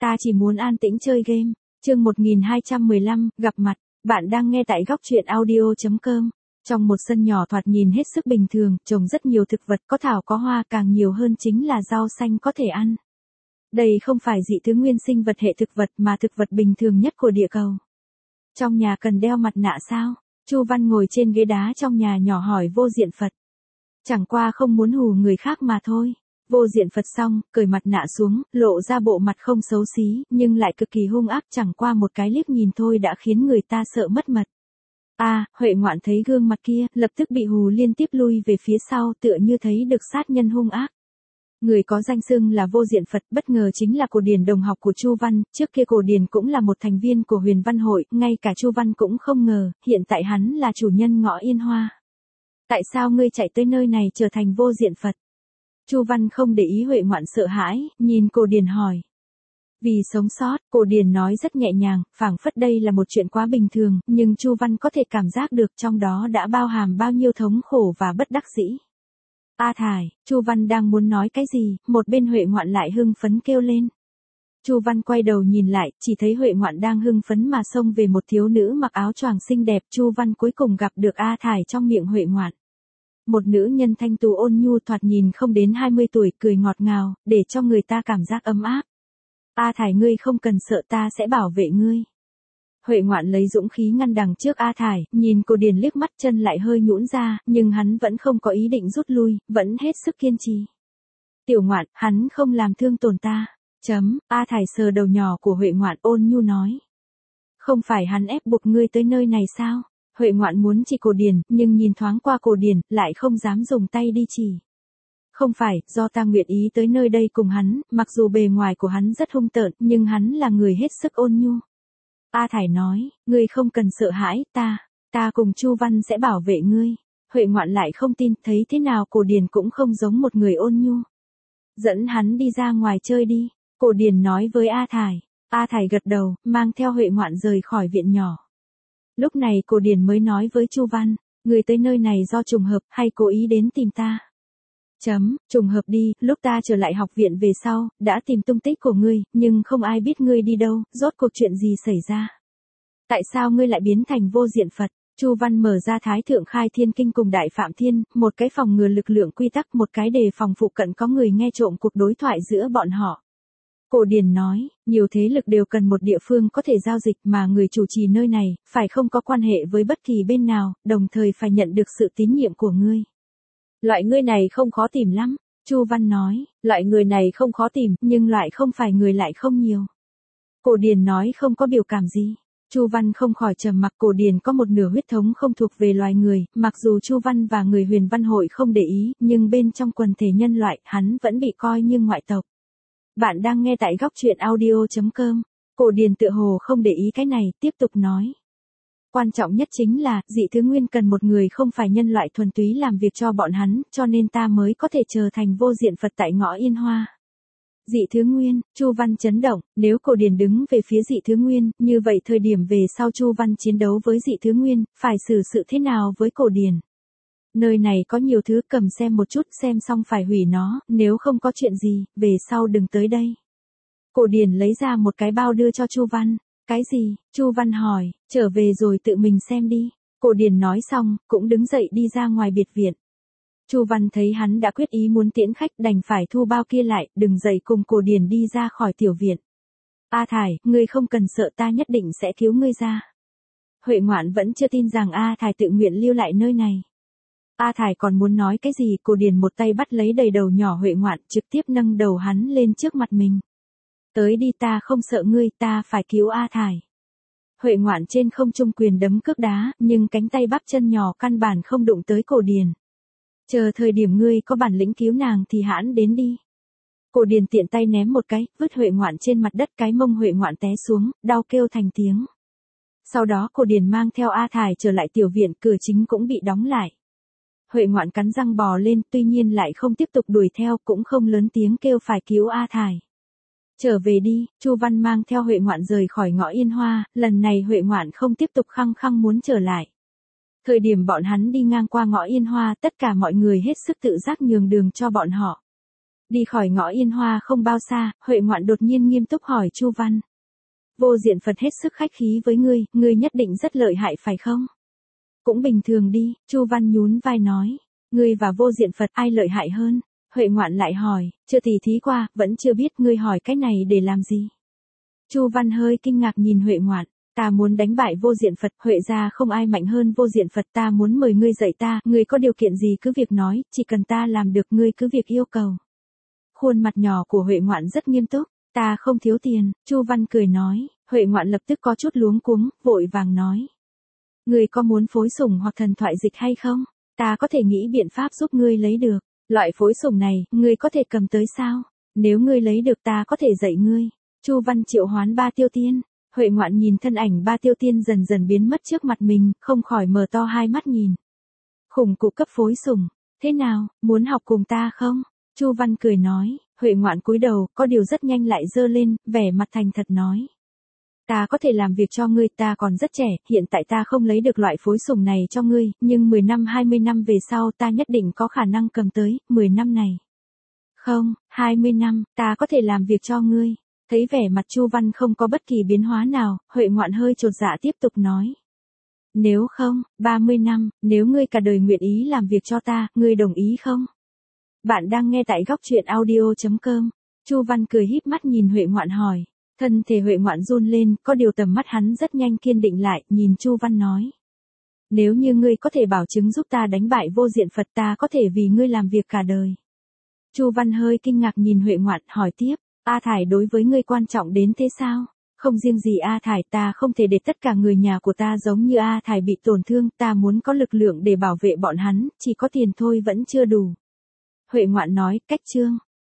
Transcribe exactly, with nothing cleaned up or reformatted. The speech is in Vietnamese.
Ta chỉ muốn an tĩnh chơi game. Chương một nghìn hai trăm mười lăm, gặp mặt. Bạn đang nghe tại góc truyện audio chấm com. Trong một sân nhỏ thoạt nhìn hết sức bình thường, trồng rất nhiều thực vật có thảo có hoa, càng nhiều hơn chính là rau xanh có thể ăn. Đây không phải dị thứ nguyên sinh vật hệ thực vật mà thực vật bình thường nhất của địa cầu. Trong nhà cần đeo mặt nạ sao? Chu Văn ngồi trên ghế đá trong nhà nhỏ hỏi Vô Diện Phật. Chẳng qua không muốn hù người khác mà thôi. Vô Diện Phật xong, cởi mặt nạ xuống, lộ ra bộ mặt không xấu xí, nhưng lại cực kỳ hung ác, chẳng qua một cái liếc nhìn thôi đã khiến người ta sợ mất mật. A, à, Huệ Ngoạn thấy gương mặt kia, lập tức bị hù liên tiếp lui về phía sau, tựa như thấy được sát nhân hung ác. Người có danh xưng là Vô Diện Phật bất ngờ chính là Cổ Điền, đồng học của Chu Văn, trước kia Cổ Điền cũng là một thành viên của Huyền Văn hội, ngay cả Chu Văn cũng không ngờ, hiện tại hắn là chủ nhân Ngõ Yên Hoa. Tại sao ngươi chạy tới nơi này trở thành Vô Diện Phật? Chu Văn không để ý Huệ Ngoạn sợ hãi, nhìn Cổ Điền hỏi. Vì sống sót, Cổ Điền nói rất nhẹ nhàng, phảng phất đây là một chuyện quá bình thường, nhưng Chu Văn có thể cảm giác được trong đó đã bao hàm bao nhiêu thống khổ và bất đắc dĩ. A Thải, Chu Văn đang muốn nói cái gì, một bên Huệ Ngoạn lại hưng phấn kêu lên. Chu Văn quay đầu nhìn lại, chỉ thấy Huệ Ngoạn đang hưng phấn mà xông về một thiếu nữ mặc áo choàng xinh đẹp. Chu Văn cuối cùng gặp được A Thải trong miệng Huệ Ngoạn. Một nữ nhân thanh tú ôn nhu thoạt nhìn không đến hai mươi tuổi, cười ngọt ngào, để cho người ta cảm giác ấm áp. A Thải, ngươi không cần sợ, ta sẽ bảo vệ ngươi. Huệ Ngoạn lấy dũng khí ngăn đằng trước A Thải, nhìn Cổ Điền liếc mắt, chân lại hơi nhũn ra, nhưng hắn vẫn không có ý định rút lui, vẫn hết sức kiên trì. Tiểu Ngoạn, hắn không làm thương tổn ta. Chấm, A Thải sờ đầu nhỏ của Huệ Ngoạn ôn nhu nói. Không phải hắn ép buộc ngươi tới nơi này sao? Huệ Ngoạn muốn chỉ Cổ Điền, nhưng nhìn thoáng qua Cổ Điền, lại không dám dùng tay đi chỉ. Không phải, do ta nguyện ý tới nơi đây cùng hắn, mặc dù bề ngoài của hắn rất hung tợn, nhưng hắn là người hết sức ôn nhu. A Thải nói, ngươi không cần sợ hãi, ta, ta cùng Chu Văn sẽ bảo vệ ngươi. Huệ Ngoạn lại không tin, thấy thế nào Cổ Điền cũng không giống một người ôn nhu. Dẫn hắn đi ra ngoài chơi đi, Cổ Điền nói với A Thải. A Thải gật đầu, mang theo Huệ Ngoạn rời khỏi viện nhỏ. Lúc này Cổ Điền mới nói với Chu Văn, ngươi tới nơi này do trùng hợp hay cố ý đến tìm ta? Chấm, trùng hợp đi, lúc ta trở lại học viện về sau, đã tìm tung tích của ngươi, nhưng không ai biết ngươi đi đâu, rốt cuộc chuyện gì xảy ra? Tại sao ngươi lại biến thành Vô Diện Phật? Chu Văn mở ra Thái Thượng Khai Thiên Kinh cùng Đại Phạm Thiên, một cái phòng ngừa lực lượng quy tắc, một cái đề phòng phụ cận có người nghe trộm cuộc đối thoại giữa bọn họ. Cổ Điền nói, nhiều thế lực đều cần một địa phương có thể giao dịch, mà người chủ trì nơi này, phải không có quan hệ với bất kỳ bên nào, đồng thời phải nhận được sự tín nhiệm của ngươi. Loại người này không khó tìm lắm, Chu Văn nói, loại người này không khó tìm, nhưng loại không phải người lại không nhiều. Cổ Điền nói không có biểu cảm gì. Chu Văn không khỏi trầm mặc. Cổ Điền có một nửa huyết thống không thuộc về loài người, mặc dù Chu Văn và người Huyền Văn hội không để ý, nhưng bên trong quần thể nhân loại, hắn vẫn bị coi như ngoại tộc. Bạn đang nghe tại góc truyện audio chấm com. Cổ Điền tựa hồ không để ý cái này, tiếp tục nói. Quan trọng nhất chính là, dị thứ nguyên cần một người không phải nhân loại thuần túy làm việc cho bọn hắn, cho nên ta mới có thể trở thành Vô Diện Phật tại Ngõ Yên Hoa. Dị thứ nguyên, Chu Văn chấn động, nếu Cổ Điền đứng về phía dị thứ nguyên, như vậy thời điểm về sau Chu Văn chiến đấu với dị thứ nguyên, phải xử sự thế nào với Cổ Điền? Nơi này có nhiều thứ, cầm xem một chút, xem xong phải hủy nó, nếu không có chuyện gì, về sau đừng tới đây. Cổ Điền lấy ra một cái bao đưa cho Chu Văn. Cái gì? Chu Văn hỏi, trở về rồi tự mình xem đi. Cổ Điền nói xong, cũng đứng dậy đi ra ngoài biệt viện. Chu Văn thấy hắn đã quyết ý muốn tiễn khách, đành phải thu bao kia lại, đừng dậy cùng Cổ Điền đi ra khỏi tiểu viện. A Thải, ngươi không cần sợ, ta nhất định sẽ cứu ngươi ra. Huệ Ngoạn vẫn chưa tin rằng A Thải tự nguyện lưu lại nơi này. A Thải còn muốn nói cái gì, Cổ Điền một tay bắt lấy đầy đầu nhỏ Huệ Ngoạn, trực tiếp nâng đầu hắn lên trước mặt mình. Tới đi, ta không sợ ngươi, ta phải cứu A Thải. Huệ Ngoạn trên không trung quyền đấm cước đá, nhưng cánh tay bắp chân nhỏ căn bản không đụng tới Cổ Điền. Chờ thời điểm ngươi có bản lĩnh cứu nàng thì hãn đến đi. Cổ Điền tiện tay ném một cái, vứt Huệ Ngoạn trên mặt đất, cái mông Huệ Ngoạn té xuống, đau kêu thành tiếng. Sau đó Cổ Điền mang theo A Thải trở lại tiểu viện, cửa chính cũng bị đóng lại. Huệ Ngoạn cắn răng bò lên, tuy nhiên lại không tiếp tục đuổi theo, cũng không lớn tiếng kêu phải cứu A Thải. Trở về đi, Chu Văn mang theo Huệ Ngoạn rời khỏi Ngõ Yên Hoa, lần này Huệ Ngoạn không tiếp tục khăng khăng muốn trở lại. Thời điểm bọn hắn đi ngang qua Ngõ Yên Hoa, tất cả mọi người hết sức tự giác nhường đường cho bọn họ. Đi khỏi ngõ Yên Hoa không bao xa, Huệ Ngoạn đột nhiên nghiêm túc hỏi Chu Văn. Vô Diện Phật hết sức khách khí với ngươi, ngươi nhất định rất lợi hại phải không? Cũng bình thường đi, Chu Văn nhún vai nói. Ngươi và Vô Diện Phật ai lợi hại hơn? Huệ Ngoạn lại hỏi, chưa tỉ thí qua, vẫn chưa biết ngươi hỏi cái này để làm gì? Chu Văn hơi kinh ngạc nhìn Huệ Ngoạn. Ta muốn đánh bại Vô Diện Phật, Huệ gia không ai mạnh hơn Vô Diện Phật, ta muốn mời ngươi dạy ta, ngươi có điều kiện gì cứ việc nói, chỉ cần ta làm được ngươi cứ việc yêu cầu. Khuôn mặt nhỏ của Huệ Ngoạn rất nghiêm túc, ta không thiếu tiền, Chu Văn cười nói. Huệ Ngoạn lập tức có chút luống cuống, vội vàng nói. Ngươi có muốn phối sủng hoặc thần thoại dịch hay không? Ta có thể nghĩ biện pháp giúp ngươi lấy được. Loại phối sủng này, ngươi có thể cầm tới sao? Nếu ngươi lấy được ta có thể dạy ngươi. Chu Văn triệu hoán ba tiêu tiên. Huệ Ngoạn nhìn thân ảnh ba tiêu tiên dần dần biến mất trước mặt mình, không khỏi mở to hai mắt nhìn. Khủng cụ cấp phối sủng, thế nào, muốn học cùng ta không? Chu Văn cười nói. Huệ Ngoạn cúi đầu, có điều rất nhanh lại giơ lên, vẻ mặt thành thật nói. Ta có thể làm việc cho ngươi, ta còn rất trẻ, hiện tại ta không lấy được loại phối sủng này cho ngươi, nhưng mười năm hai mươi năm về sau ta nhất định có khả năng cầm tới, mười năm này. Không, hai mươi năm, ta có thể làm việc cho ngươi. Thấy vẻ mặt Chu Văn không có bất kỳ biến hóa nào, Huệ Ngoạn hơi chột dạ tiếp tục nói. Nếu không, ba mươi năm, nếu ngươi cả đời nguyện ý làm việc cho ta, ngươi đồng ý không? Bạn đang nghe tại góc truyện audio chấm com. Chu Văn cười híp mắt nhìn Huệ Ngoạn hỏi. Thân thể Huệ Ngoạn run lên, có điều tầm mắt hắn rất nhanh kiên định lại, nhìn Chu Văn nói. Nếu như ngươi có thể bảo chứng giúp ta đánh bại Vô Diện Phật, ta có thể vì ngươi làm việc cả đời. Chu Văn hơi kinh ngạc nhìn Huệ Ngoạn, hỏi tiếp, A Thải đối với ngươi quan trọng đến thế sao? Không riêng gì A Thải, ta không thể để tất cả người nhà của ta giống như A Thải bị tổn thương, ta muốn có lực lượng để bảo vệ bọn hắn, chỉ có tiền thôi vẫn chưa đủ. Huệ Ngoạn nói, cách chương.